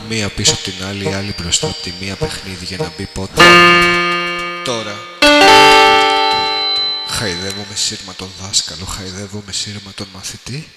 Μία πίσω απ' την άλλη, άλλη μπροστά απ' τη μία, παιχνίδι για να μπει πότε. Τώρα χαϊδεύω με σύρμα τον δάσκαλο, χαϊδεύω με σύρμα τον μαθητή.